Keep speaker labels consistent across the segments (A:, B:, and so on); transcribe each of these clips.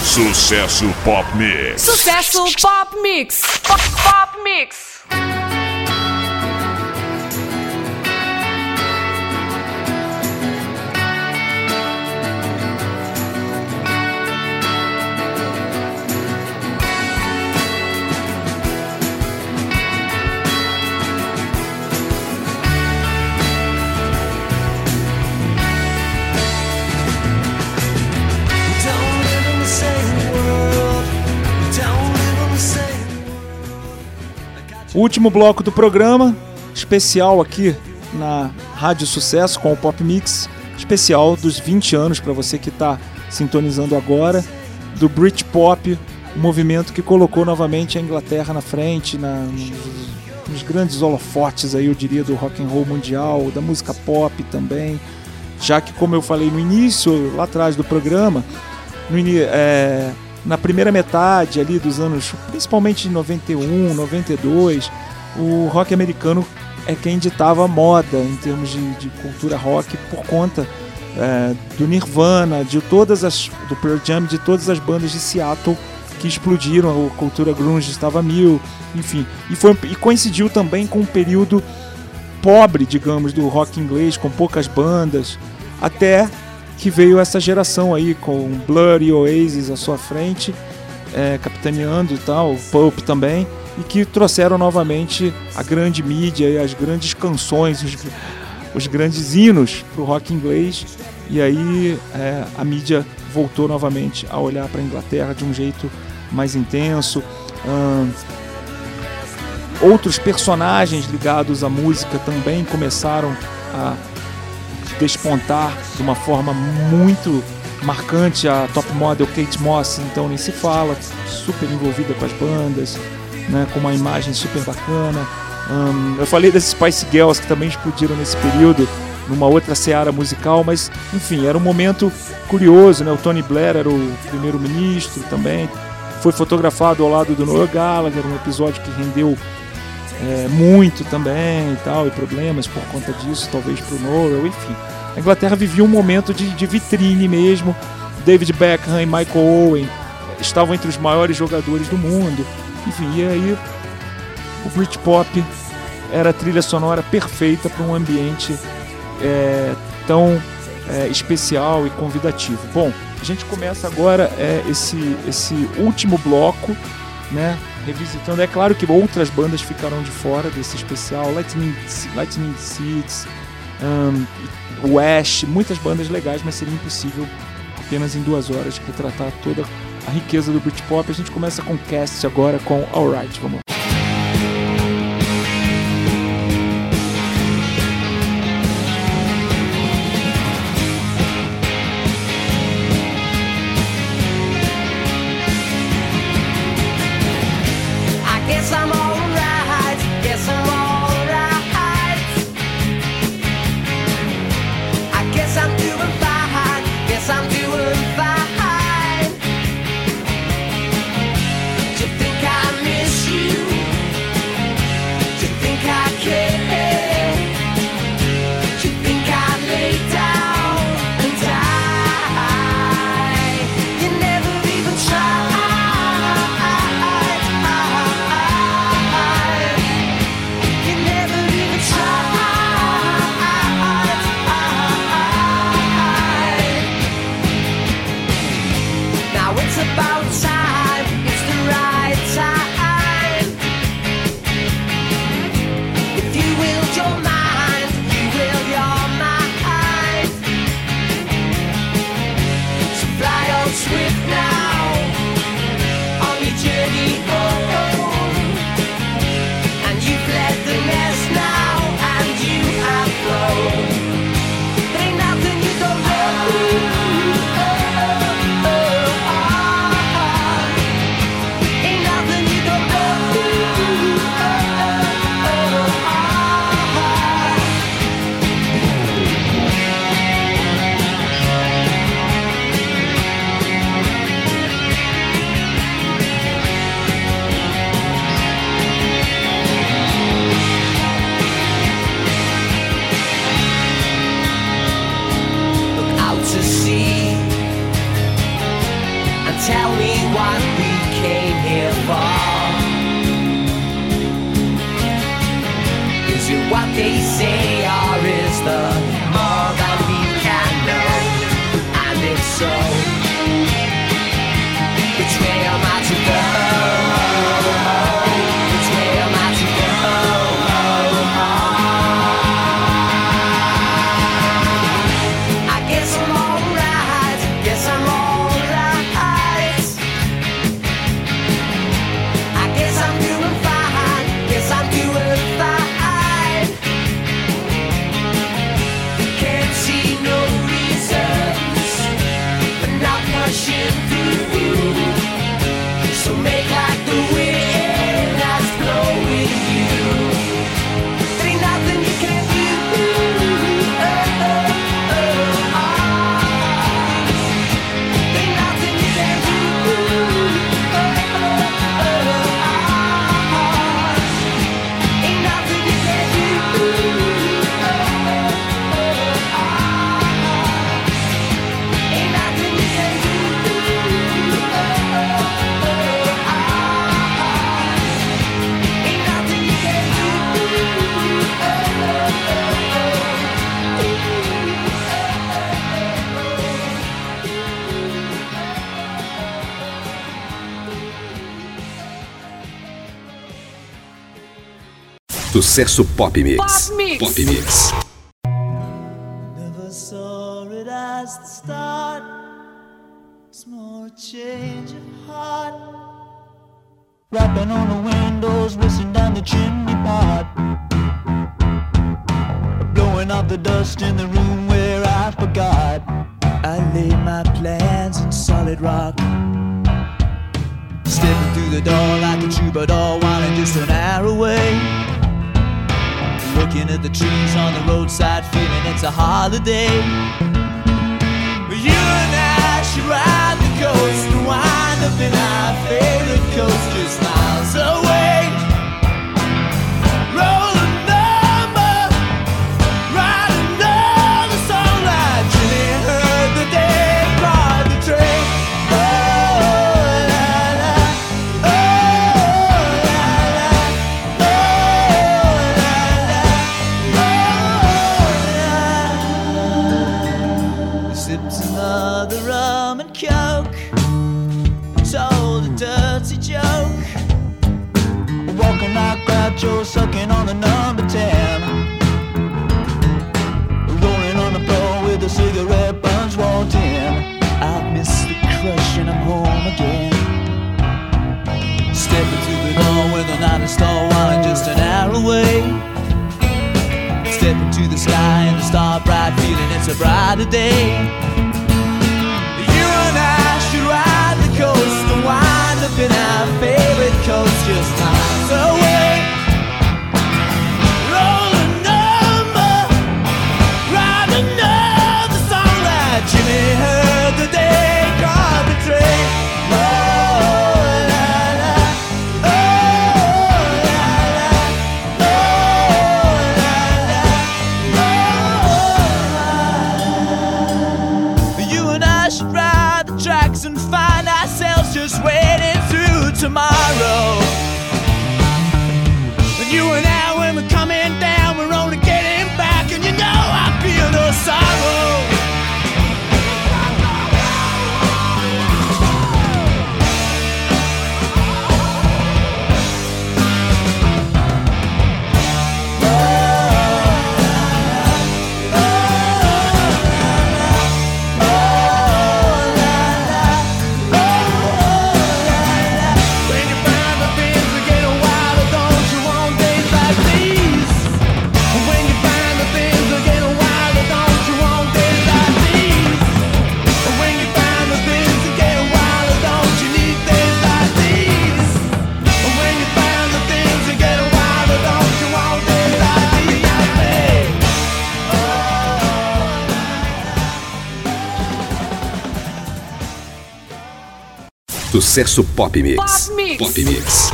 A: Sucesso Pop Mix.
B: Sucesso Pop Mix. Pop Mix.
C: O último bloco do programa, especial aqui na Rádio Sucesso com o Pop Mix, especial dos 20 anos para você que está sintonizando agora, do Britpop, um movimento que colocou novamente a Inglaterra na frente, nos grandes holofotes aí, eu diria, do rock and roll mundial, da música pop também, já que, como eu falei no início, lá atrás do programa, na primeira metade ali dos anos, principalmente de 91, 92, o rock americano é quem ditava a moda em termos de cultura rock por conta do Nirvana, do Pearl Jam, de todas as bandas de Seattle que explodiram, a cultura grunge estava mil, enfim. E coincidiu também com um período pobre, digamos, do rock inglês, com poucas bandas, até que veio essa geração aí, com Blur e Oasis à sua frente, capitaneando e tal, o Pulp também, e que trouxeram novamente a grande mídia e as grandes canções, os grandes hinos para o rock inglês, e aí a mídia voltou novamente a olhar para a Inglaterra de um jeito mais intenso. Outros personagens ligados à música também começaram a despontar de uma forma muito marcante. A top model Kate Moss, então, nem se fala, super envolvida com as bandas, né, com uma imagem super bacana. Eu falei das Spice Girls, que também explodiram nesse período, numa outra seara musical, mas enfim, era um momento curioso, né? O Tony Blair era o primeiro-ministro também, foi fotografado ao lado do Noel Gallagher, um episódio que rendeu muito também e tal, e problemas por conta disso, talvez pro Noel, enfim. A Inglaterra vivia um momento de vitrine mesmo. David Beckham e Michael Owen estavam entre os maiores jogadores do mundo, enfim, e aí o Britpop era a trilha sonora perfeita para um ambiente tão especial e convidativo. Bom, a gente começa agora esse último bloco, né, revisitando. É claro que outras bandas ficaram de fora desse especial, Lightning Seeds, o Ash, muitas bandas legais, mas seria impossível apenas em 2 horas retratar toda a riqueza do Britpop. A gente começa com Cast agora com Alright, vamos lá.
D: Tell me what we came here for. Is it what they say, or is there more than we can know? And if so, which way am I to go? Which way am I to go? I guess I'm alright. Guess I'm alright. I guess I'm doing fine. Guess I'm doing fine. Can't see no reasons for not pushing through. So make like the wind that's blowing you. There ain't nothing you can do. There ain't nothing you can do. Ain't nothing you can do. Ain't nothing you can do. Ain't nothing you can do.
E: Sucesso Pop Mix.
B: Pop Mix.
E: Pop Mix.
F: Never saw it as the start. It's more a change of heart. Rapping on the windows, whistling down the chimney pot. Blowing off the dust in the room where I forgot. I laid my plans in solid rock. Stepping through the door like a troubadour, winding just an hour away. Looking at the trees on the roadside, feeling it's a holiday. You and I should ride the coast and wind up in our favorite coast just miles away. Roll a number, ride another song like Jimmy heard the day, ride the train. Oh, la la, oh, la la, oh, la la, oh, la. Sipped another rum and coke, told a dirty joke. Walking like Groucho, sucking on the number 10. Rolling on the floor with the cigarette buns walked in. I miss the crush and I'm home again. Stepping through the door with a night star wine just an hour away. Stepping to the sky and the star bright, feeling it's a brighter day. You and I should ride the coast and wind up in our favorite coast just miles away. Roll a number, ride another song like Jimmy heard the day, caught the train. Oh, la la, oh, la la, oh, la la, oh, la. You and I should ride the tracks and find ourselves just waiting through tomorrow. And you and I, when we're coming down, we're only getting back, and you know I feel no sorrow. When you find the things that get wilder, don't you want days like these? When you find the things that get wilder, don't you want days like these? When you find the things that get wilder, don't you need days like these? When you find the things that get wilder, don't you want days like these?
E: Sucesso Pop Mix.
B: Pop Mix.
E: Pop Mix.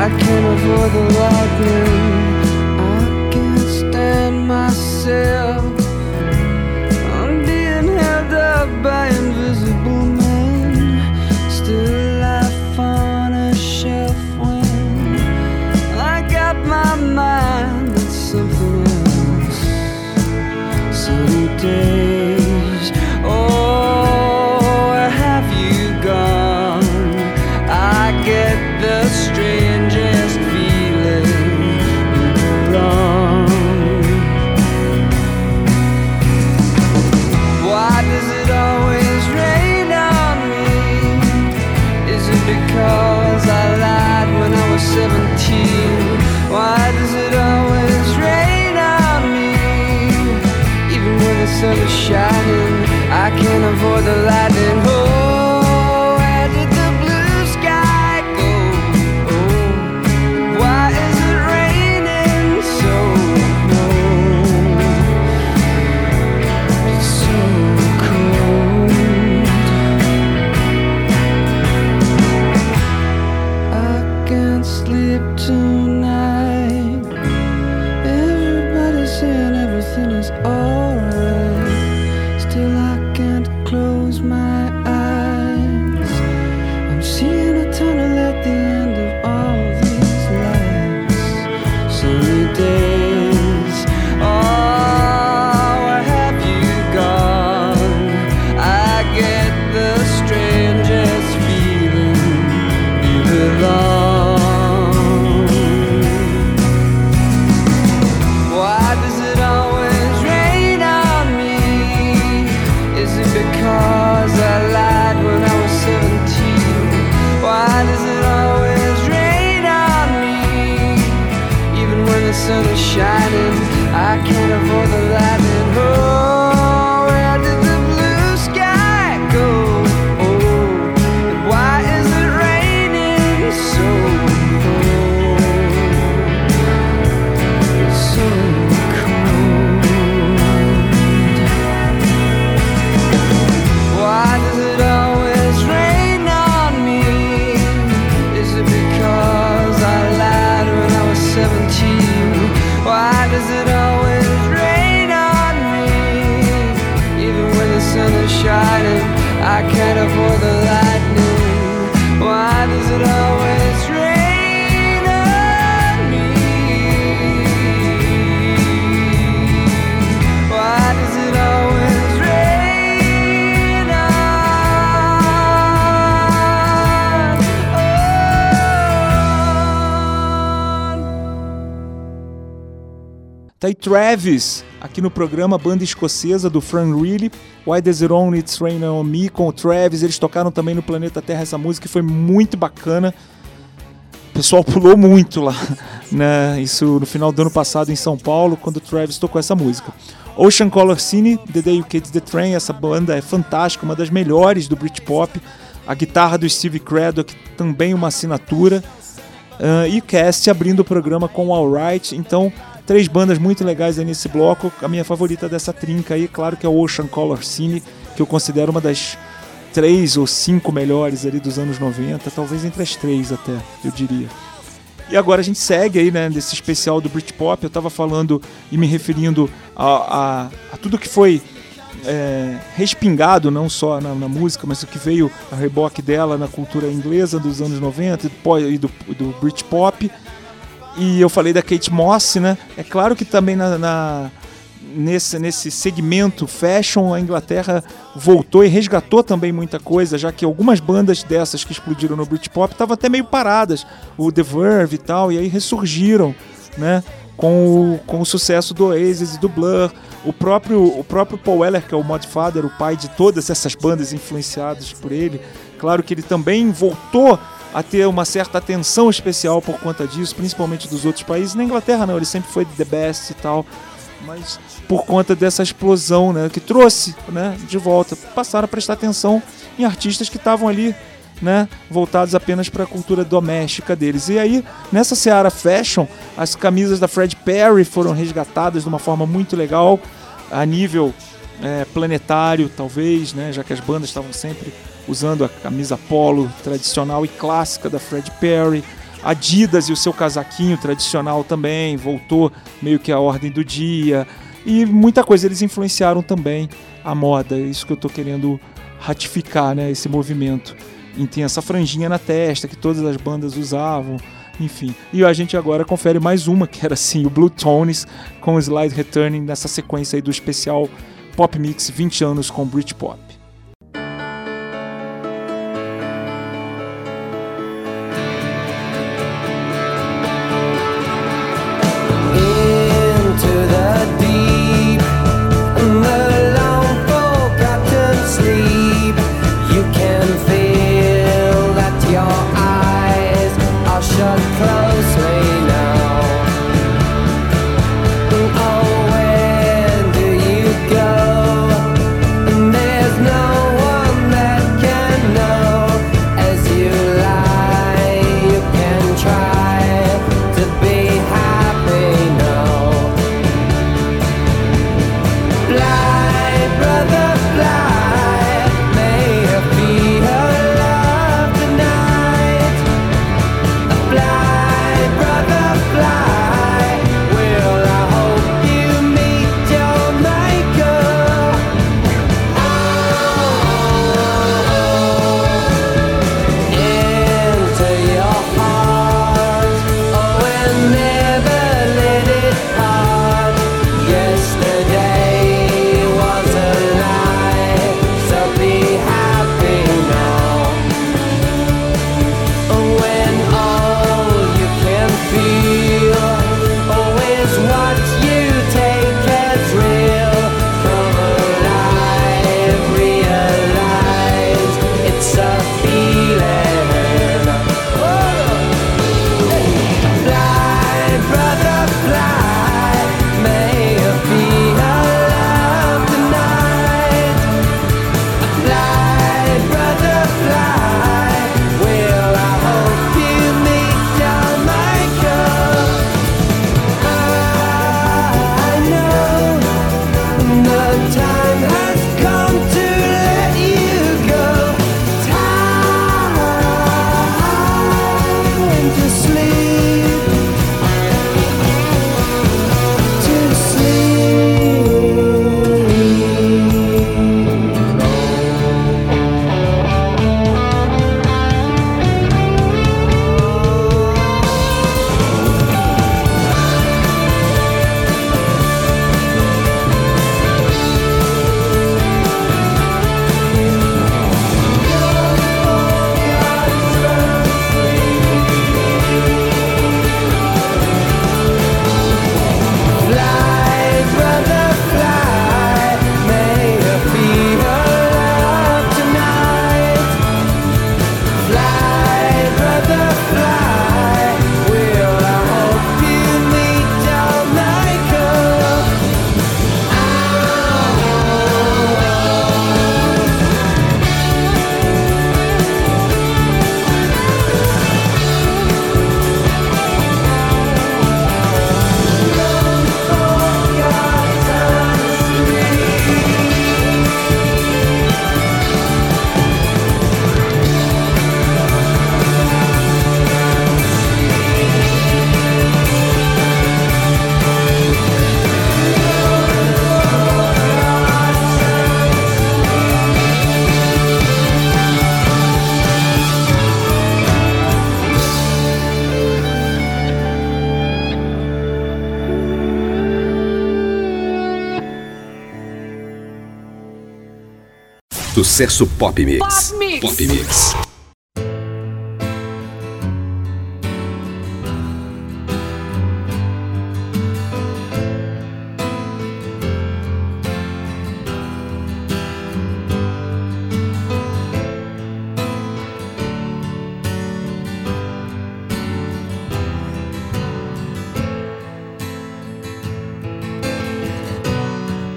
F: I can't avoid the lightning. I can't stand myself. I'm being held up by invisible men. Still life on a shelf when I got my mind on something else. Sunny days, oh, where have you gone? I get the strangest feeling you belong. Why does it always rain on me? Is it because I lied when I was 17? Why does it always rain on me? Even when the sun is shining, I can't avoid the lightning. Oh, where did the blue sky go? Oh, why is it raining so cold? It's so cold. I can't sleep tonight. Everybody's saying everything is alright. Still I can't close my eyes. I'm seeing a tunnel at the end of all these lights. Sunny days, oh, where have you gone? I get the strangest feeling you belong. Why does it always rain on me? Is it because I lied when I was 17? Why does it always rain on me? Even when the sun is shining, I can't avoid the lightning. Oh, where did the blue sky go? Oh, and why is it raining so cold? It's so cold. Why does it always rain on me? Is it because I lied when I was 17? Why does it always rain on me? Even when the sun is shining, I can't avoid the lightning. Why does it always rain on me? Why does it always rain on?
C: Tá aí Travis, aqui no programa, banda escocesa do Fran Really, Why Does It Only It's Rain On Me, com o Travis. Eles tocaram também no Planeta Terra essa música e foi muito bacana. O pessoal pulou muito lá, né? Isso no final do ano passado em São Paulo, quando o Travis tocou essa música. Ocean Color Cine, The Day You Kids the Train, essa banda é fantástica, uma das melhores do Britpop. A guitarra do Steve Craddock, também uma assinatura. E Cast abrindo o programa com Alright. Então, 3 bandas muito legais aí nesse bloco. A minha favorita dessa trinca aí, claro que é o Ocean Color Cine, que eu considero uma das 3 ou 5 melhores ali dos anos 90, talvez entre as 3 até, eu diria. E agora a gente segue aí, né, desse especial do Britpop. Eu tava falando e me referindo a tudo que foi respingado, não só na música, mas o que veio a reboque dela na cultura inglesa dos anos 90 e do Britpop. E eu falei da Kate Moss, né? É claro que também nesse segmento fashion, a Inglaterra voltou e resgatou também muita coisa, já que algumas bandas dessas que explodiram no Britpop estavam até meio paradas, o The Verve e tal, e aí ressurgiram, né? Com o sucesso do Oasis e do Blur. O próprio Paul Weller, que é o Modfather, o pai de todas essas bandas influenciadas por ele, claro que ele também voltou a ter uma certa atenção especial por conta disso, principalmente dos outros países. Na Inglaterra não, ele sempre foi the best e tal, mas por conta dessa explosão, né, que trouxe, né, de volta, passaram a prestar atenção em artistas que estavam ali, né, voltados apenas para a cultura doméstica deles. E aí, nessa seara fashion, as camisas da Fred Perry foram resgatadas de uma forma muito legal, a nível planetário, talvez, né, já que as bandas estavam sempre usando a camisa polo tradicional e clássica da Fred Perry. Adidas e o seu casaquinho tradicional também voltou meio que à ordem do dia, e muita coisa, eles influenciaram também a moda, isso que eu tô querendo ratificar, né, esse movimento. E tem essa franjinha na testa que todas as bandas usavam, enfim. E a gente agora confere mais uma, que era assim, o Blue Tones com o Slide Returning, nessa sequência aí do especial Pop Mix 20 anos com Britpop.
E: Sucesso Pop Mix.
B: Pop Mix.
E: Pop Mix.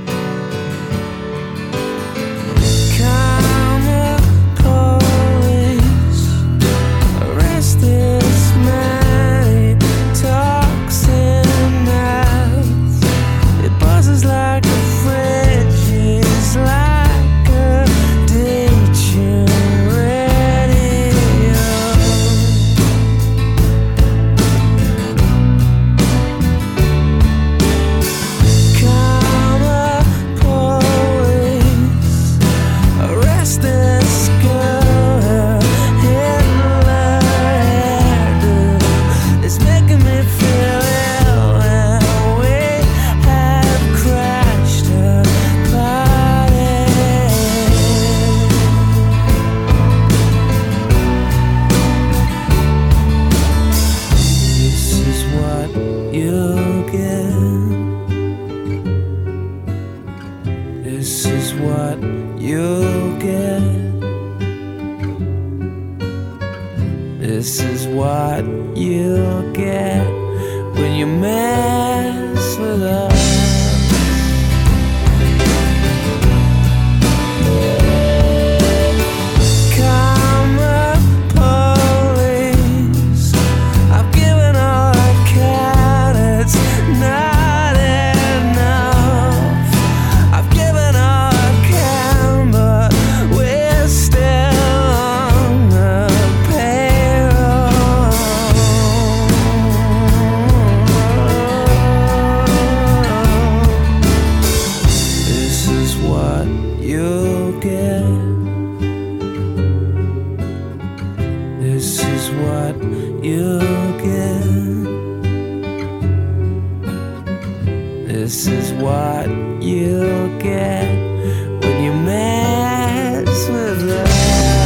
F: Come calling
D: This is what you get when you mess with us. This is what you get when you mess with us.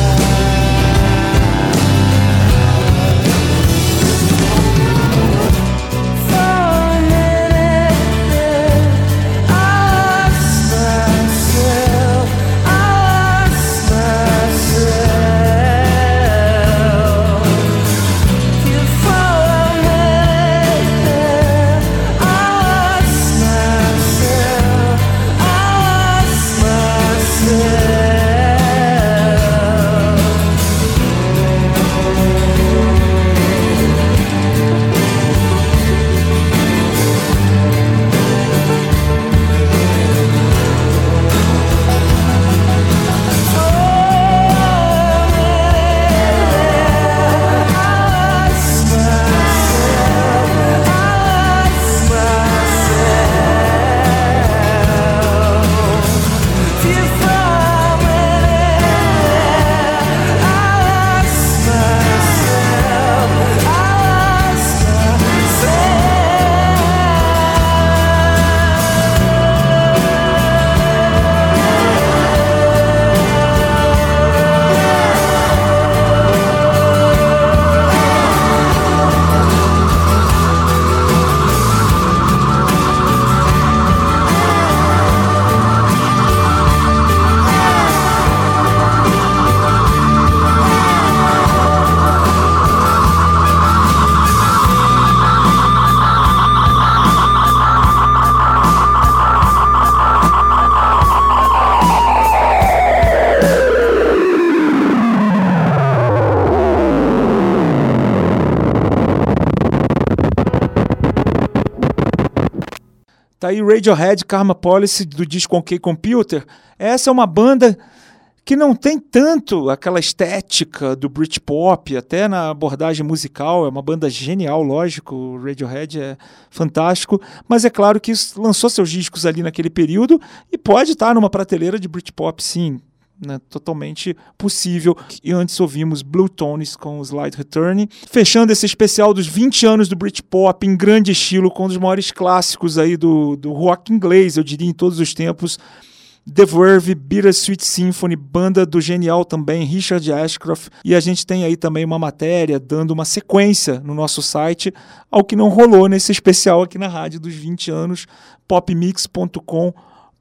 C: Tá aí Radiohead, Karma Policy, do disco OK Computer. Essa é uma banda que não tem tanto aquela estética do Britpop, até na abordagem musical. É uma banda genial, lógico, o Radiohead é fantástico, mas é claro que lançou seus discos ali naquele período e pode estar numa prateleira de Britpop, sim. Né, totalmente possível. E antes ouvimos Blue Tones com Slight Return, fechando esse especial dos 20 anos do Britpop em grande estilo, com um dos maiores clássicos aí do rock inglês, eu diria, em todos os tempos. The Verve, Bittersweet Symphony, banda do genial também Richard Ashcroft, e a gente tem aí também uma matéria dando uma sequência no nosso site ao que não rolou nesse especial aqui na rádio dos 20 anos, popmix.com.br,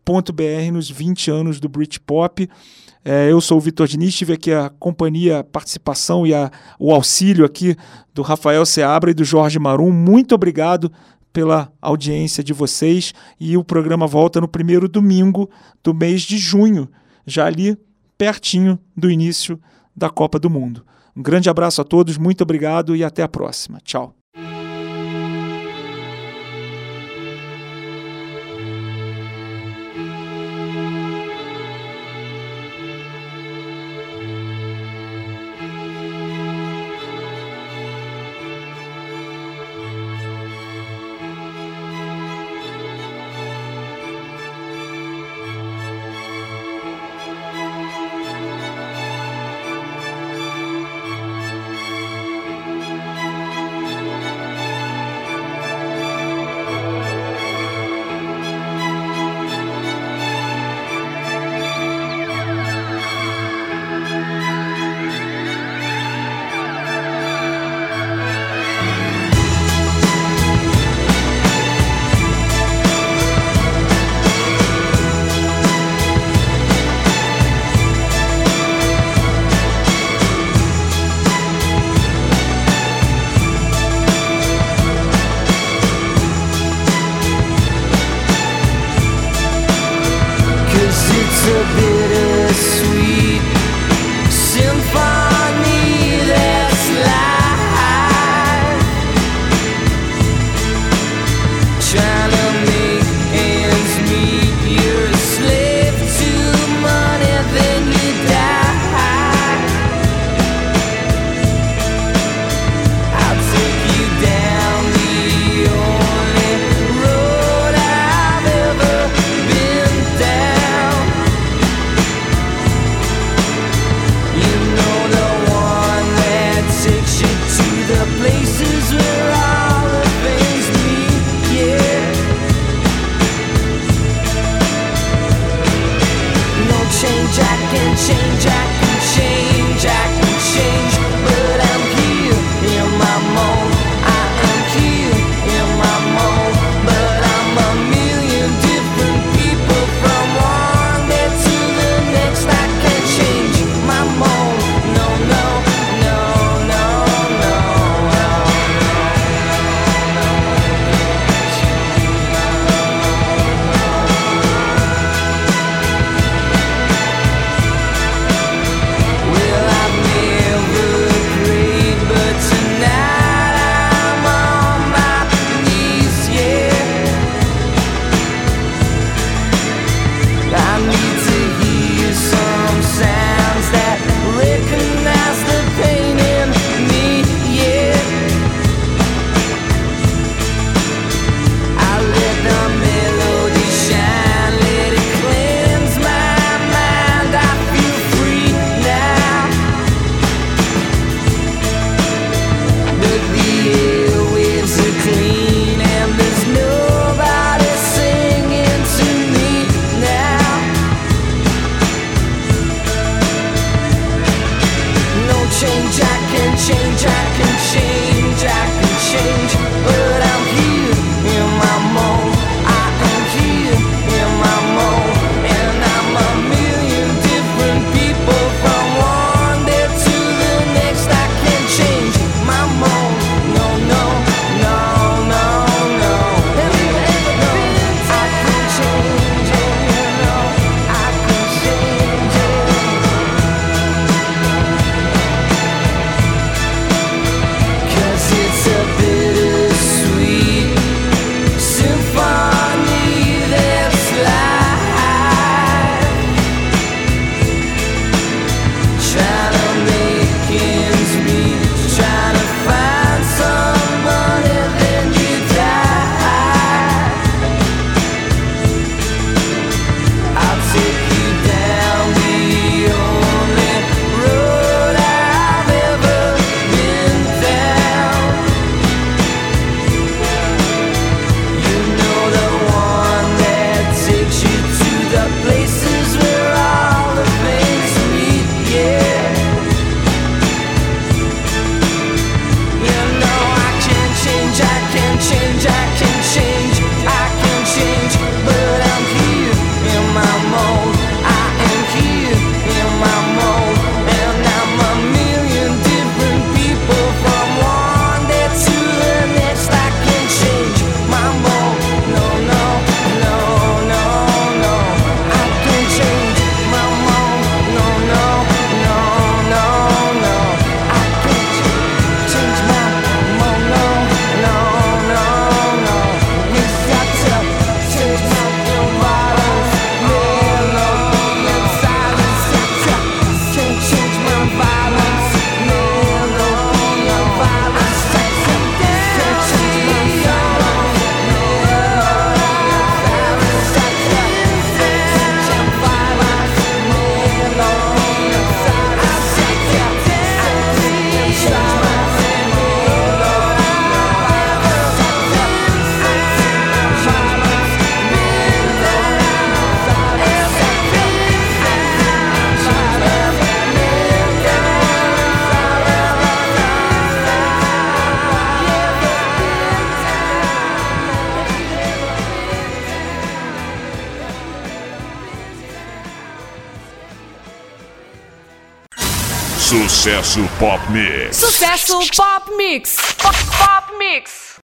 C: nos 20 anos do Britpop. Eu sou o Vitor Diniz, tive aqui a companhia, a participação e o auxílio aqui do Rafael Seabra e do Jorge Marum. Muito obrigado pela audiência de vocês, e o programa volta no primeiro domingo do mês de junho, já ali pertinho do início da Copa do Mundo. Um grande abraço a todos, muito obrigado e até a próxima. Tchau.
D: change, I can change, I can change, but I'm here in my mold. I am here in my mold, but I'm a million different people from one day to the next. I can't change my mold. No, no, no, no, no, no. Well, I've never prayed, but tonight I'm on my knees, yeah. I need to hear some sounds that recognize the pain in me, yeah. I let the melody shine, let it cleanse my mind. I feel free now. But the airwaves are clean and there's nobody singing to me now. No change, I can change, I can change, I can change, but I'm here in my mold. I am here in my mold, and I'm a million different people from one day to the next. I can change my mold. No, no, no, no, no. Have you ever been I can change it, you know. I can change it. 'Cause it's a bittersweet symphony that's life. Trying to make ends meet, trying to find somebody, then you die. I'll take you down the only road I've ever been down. You know, the one that takes you to the places where all the things meet, yeah. You know, I can change, I can change, I can change, I can change, but I'm here in my mold. I am here in my mold, and I'm a million different people from one day to the next. I can change my mold. No, no, no, no, no. I can change my mold. No, no, no, no, no. I can change my mold. No, no, no, no. We've got to change my violence, melody and silence. Got to change my violence, melody and violence. Can't change my violence, melody and violence. Got to change my violence, melody and silence. Got to change my
A: Sucesso Pop Mix.
B: Sucesso Pop Mix. Pop Mix.